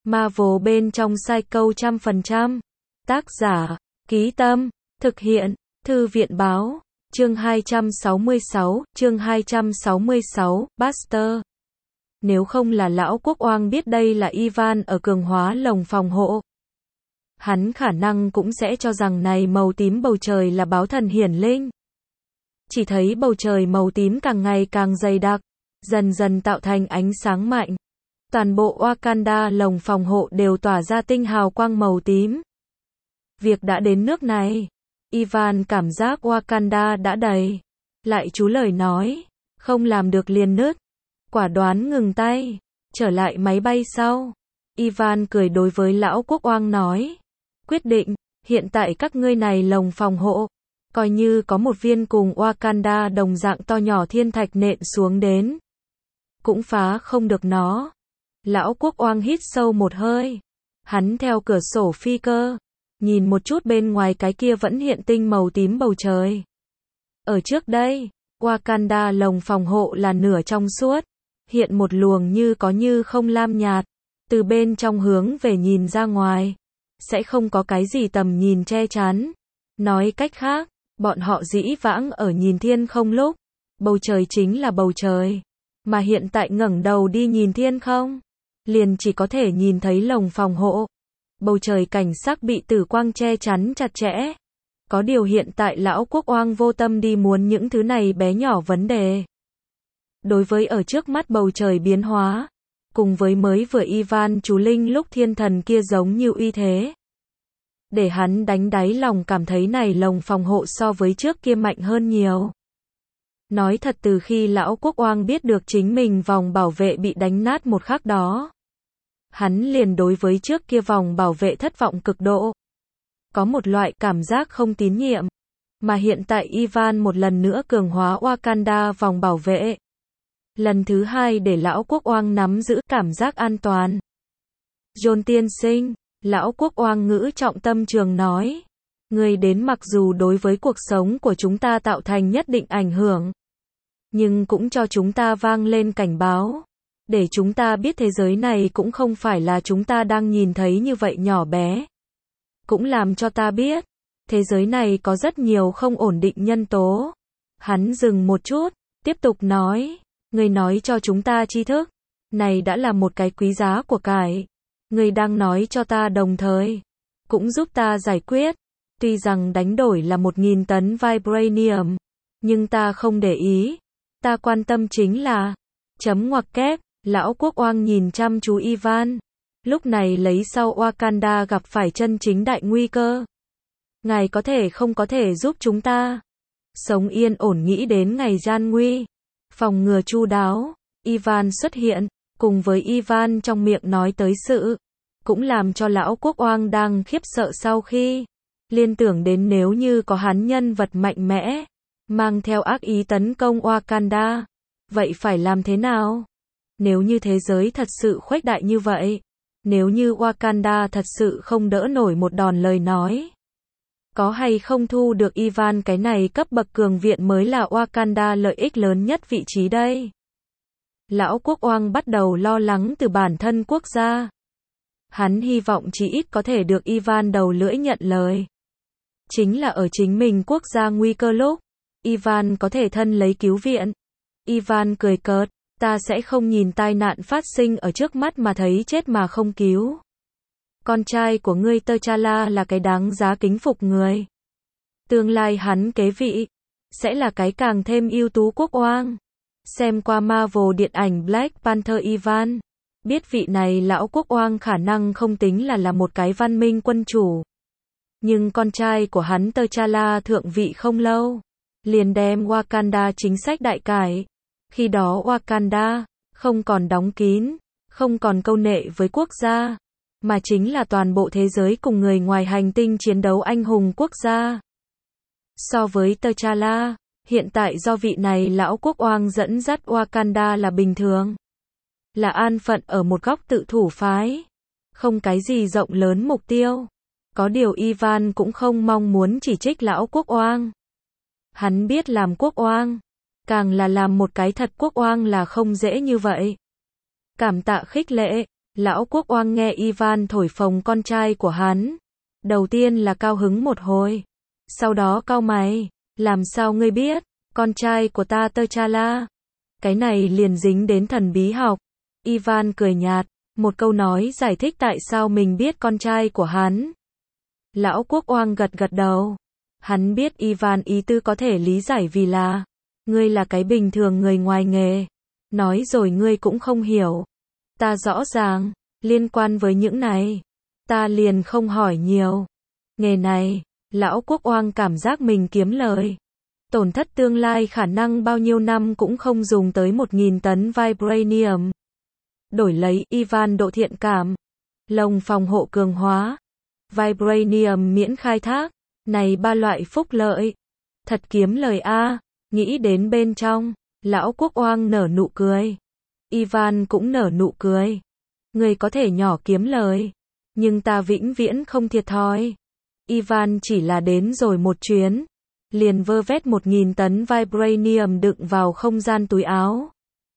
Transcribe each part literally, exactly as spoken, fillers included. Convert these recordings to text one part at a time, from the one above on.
Marvel bên trong Psycho trăm phần trăm. Tác giả, Ký Tâm, thực hiện, Thư viện Báo, chương hai trăm sáu mươi sáu, chương hai trăm sáu mươi sáu, Buster. Nếu không là lão quốc oang biết đây là Ivan ở cường hóa lồng phòng hộ, hắn khả năng cũng sẽ cho rằng này màu tím bầu trời là báo thần hiển linh. Chỉ thấy bầu trời màu tím càng ngày càng dày đặc, dần dần tạo thành ánh sáng mạnh. Toàn bộ Wakanda lồng phòng hộ đều tỏa ra tinh hào quang màu tím. Việc đã đến nước này, Ivan cảm giác Wakanda đã đầy. Lại chú lời nói, không làm được liền nứt. Quả đoán ngừng tay, trở lại máy bay sau. Ivan cười đối với lão quốc oang nói. Quyết định, hiện tại các ngươi này lồng phòng hộ, coi như có một viên cùng Wakanda đồng dạng to nhỏ thiên thạch nện xuống đến, cũng phá không được nó. Lão quốc oang hít sâu một hơi. Hắn theo cửa sổ phi cơ, nhìn một chút bên ngoài cái kia vẫn hiện tinh màu tím bầu trời. Ở trước đây, Wakanda lồng phòng hộ là nửa trong suốt, hiện một luồng như có như không lam nhạt, từ bên trong hướng về nhìn ra ngoài, sẽ không có cái gì tầm nhìn che chắn. Nói cách khác, bọn họ dĩ vãng ở nhìn thiên không lúc, bầu trời chính là bầu trời, mà hiện tại ngẩng đầu đi nhìn thiên không, liền chỉ có thể nhìn thấy lồng phòng hộ. Bầu trời cảnh sắc bị tử quang che chắn chặt chẽ. Có điều hiện tại lão quốc oang vô tâm đi muốn những thứ này bé nhỏ vấn đề. Đối với ở trước mắt bầu trời biến hóa, cùng với mới vừa Ivan chú linh lúc thiên thần kia giống như uy thế, để hắn đánh đáy lòng cảm thấy này lồng phòng hộ so với trước kia mạnh hơn nhiều. Nói thật, từ khi lão quốc oang biết được chính mình vòng bảo vệ bị đánh nát một khắc đó, hắn liền đối với trước kia vòng bảo vệ thất vọng cực độ. Có một loại cảm giác không tín nhiệm. Mà hiện tại Ivan một lần nữa cường hóa Wakanda vòng bảo vệ. Lần thứ hai để lão quốc oang nắm giữ cảm giác an toàn. John tiên sinh, lão quốc oang ngữ trọng tâm trường nói. Người đến mặc dù đối với cuộc sống của chúng ta tạo thành nhất định ảnh hưởng, nhưng cũng cho chúng ta vang lên cảnh báo. Để chúng ta biết thế giới này cũng không phải là chúng ta đang nhìn thấy như vậy nhỏ bé. Cũng làm cho ta biết, thế giới này có rất nhiều không ổn định nhân tố. Hắn dừng một chút, tiếp tục nói, người nói cho chúng ta tri thức, này đã là một cái quý giá của cải. Người đang nói cho ta đồng thời, cũng giúp ta giải quyết. Tuy rằng đánh đổi là một nghìn tấn vibranium, nhưng ta không để ý. Ta quan tâm chính là, chấm ngoặc kép, lão quốc oang nhìn chăm chú Ivan. Lúc này lấy sau Wakanda gặp phải chân chính đại nguy cơ. Ngài có thể không có thể giúp chúng ta sống yên ổn nghĩ đến ngày gian nguy, phòng ngừa chu đáo. Ivan xuất hiện, cùng với Ivan trong miệng nói tới sự, cũng làm cho lão quốc oang đang khiếp sợ sau khi liên tưởng đến nếu như có hắn nhân vật mạnh mẽ, mang theo ác ý tấn công Wakanda, vậy phải làm thế nào? Nếu như thế giới thật sự khuếch đại như vậy, nếu như Wakanda thật sự không đỡ nổi một đòn lời nói, có hay không thu được Ivan cái này cấp bậc cường viện mới là Wakanda lợi ích lớn nhất vị trí đây. Lão quốc oang bắt đầu lo lắng từ bản thân quốc gia. Hắn hy vọng chỉ ít có thể được Ivan đầu lưỡi nhận lời. Chính là ở chính mình quốc gia nguy cơ lúc, Ivan có thể thân lấy cứu viện. Ivan cười cợt. Ta sẽ không nhìn tai nạn phát sinh ở trước mắt mà thấy chết mà không cứu. Con trai của ngươi T'Challa là cái đáng giá kính phục người. Tương lai hắn kế vị, sẽ là cái càng thêm ưu tú quốc oang. Xem qua Marvel điện ảnh Black Panther Ivan, biết vị này lão quốc oang khả năng không tính là là một cái văn minh quân chủ. Nhưng con trai của hắn T'Challa thượng vị không lâu, liền đem Wakanda chính sách đại cải. Khi đó Wakanda không còn đóng kín, không còn câu nệ với quốc gia, mà chính là toàn bộ thế giới cùng người ngoài hành tinh chiến đấu anh hùng quốc gia. So với T'Challa, hiện tại do vị này lão quốc oang dẫn dắt Wakanda là bình thường. Là an phận ở một góc tự thủ phái. Không cái gì rộng lớn mục tiêu. Có điều Ivan cũng không mong muốn chỉ trích lão quốc oang. Hắn biết làm quốc oang, càng là làm một cái thật quốc oang là không dễ như vậy. Cảm tạ khích lệ, Lão Quốc Oang nghe Ivan thổi phồng con trai của hắn. Đầu tiên là cao hứng một hồi. Sau đó cau mày. Làm sao ngươi biết? Con trai của ta T'Challa. Cái này liền dính đến thần bí học. Ivan cười nhạt. Một câu nói giải thích tại sao mình biết con trai của hắn. Lão Quốc Oang gật gật đầu. Hắn biết Ivan ý tư có thể lý giải vì là ngươi là cái bình thường người ngoài nghề. Nói rồi ngươi cũng không hiểu. Ta rõ ràng, liên quan với những này. Ta liền không hỏi nhiều. Nghề này, Lão Quốc Oang cảm giác mình kiếm lời. Tổn thất tương lai khả năng bao nhiêu năm cũng không dùng tới một nghìn tấn Vibranium. Đổi lấy Ivan độ thiện cảm. Lồng phòng hộ cường hóa. Vibranium miễn khai thác. Này ba loại phúc lợi. Thật kiếm lời a. Nghĩ đến bên trong, Lão Quốc Oang nở nụ cười. Ivan cũng nở nụ cười. Người có thể nhỏ kiếm lời. Nhưng ta vĩnh viễn không thiệt thòi. Ivan chỉ là đến rồi một chuyến. Liền vơ vét một nghìn tấn Vibranium đựng vào không gian túi áo.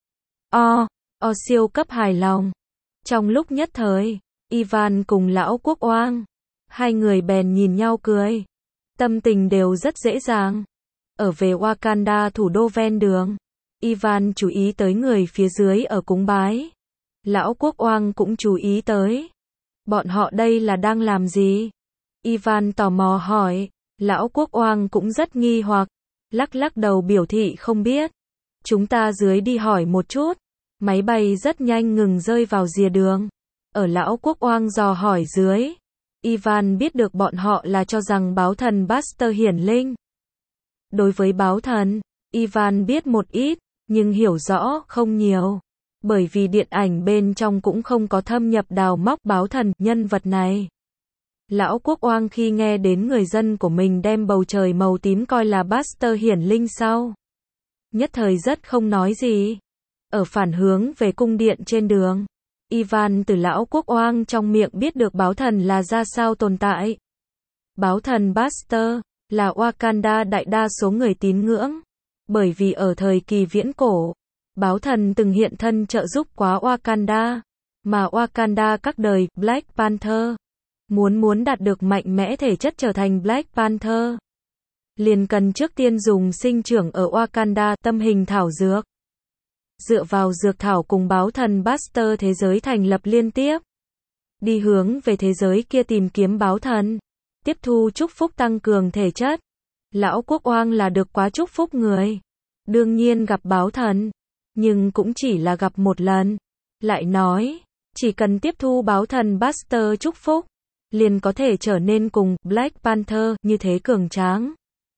O, O siêu cấp hài lòng. Trong lúc nhất thời, Ivan cùng Lão Quốc Oang. Hai người bèn nhìn nhau cười. Tâm tình đều rất dễ dàng. Ở về Wakanda thủ đô ven đường. Ivan chú ý tới người phía dưới ở cúng bái. Lão Quốc Oang cũng chú ý tới. Bọn họ đây là đang làm gì? Ivan tò mò hỏi. Lão Quốc Oang cũng rất nghi hoặc. Lắc lắc đầu biểu thị không biết. Chúng ta dưới đi hỏi một chút. Máy bay rất nhanh ngừng rơi vào rìa đường. Ở Lão Quốc Oang dò hỏi dưới. Ivan biết được bọn họ là cho rằng báo thần Buster hiển linh. Đối với báo thần, Ivan biết một ít, nhưng hiểu rõ không nhiều. Bởi vì điện ảnh bên trong cũng không có thâm nhập đào móc báo thần nhân vật này. Lão Quốc Oang khi nghe đến người dân của mình đem bầu trời màu tím coi là Buster hiển linh sau. Nhất thời rất không nói gì. Ở phản hướng về cung điện trên đường. Ivan từ Lão Quốc Oang trong miệng biết được báo thần là ra sao tồn tại. Báo thần Buster là Wakanda đại đa số người tín ngưỡng. Bởi vì ở thời kỳ viễn cổ, báo thần từng hiện thân trợ giúp quá Wakanda. Mà Wakanda các đời Black Panther muốn muốn đạt được mạnh mẽ thể chất trở thành Black Panther, liền cần trước tiên dùng sinh trưởng ở Wakanda tâm hình thảo dược. Dựa vào dược thảo cùng báo thần Buster thế giới thành lập liên tiếp. Đi hướng về thế giới kia tìm kiếm báo thần. Tiếp thu chúc phúc tăng cường thể chất. Lão Quốc Oang là được quá chúc phúc người. Đương nhiên gặp báo thần. Nhưng cũng chỉ là gặp một lần. Lại nói, chỉ cần tiếp thu báo thần Buster chúc phúc, liền có thể trở nên cùng Black Panther như thế cường tráng.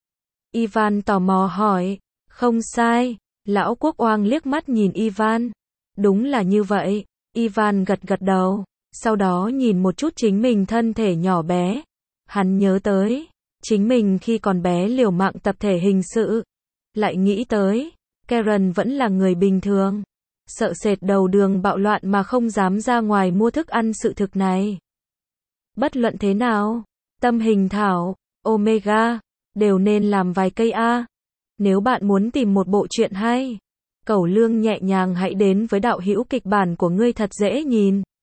Ivan tò mò hỏi. Không sai. Lão Quốc Oang liếc mắt nhìn Ivan. Đúng là như vậy. Ivan gật gật đầu. Sau đó nhìn một chút chính mình thân thể nhỏ bé. Hắn nhớ tới. Chính mình khi còn bé liều mạng tập thể hình sự. Lại nghĩ tới. Karen vẫn là người bình thường. Sợ sệt đầu đường bạo loạn mà không dám ra ngoài mua thức ăn sự thực này. Bất luận thế nào. Tâm hình thảo. Omega. Đều nên làm vài cây A. Nếu bạn muốn tìm một bộ truyện hay, cẩu lương nhẹ nhàng hãy đến với đạo hữu kịch bản của ngươi thật dễ nhìn.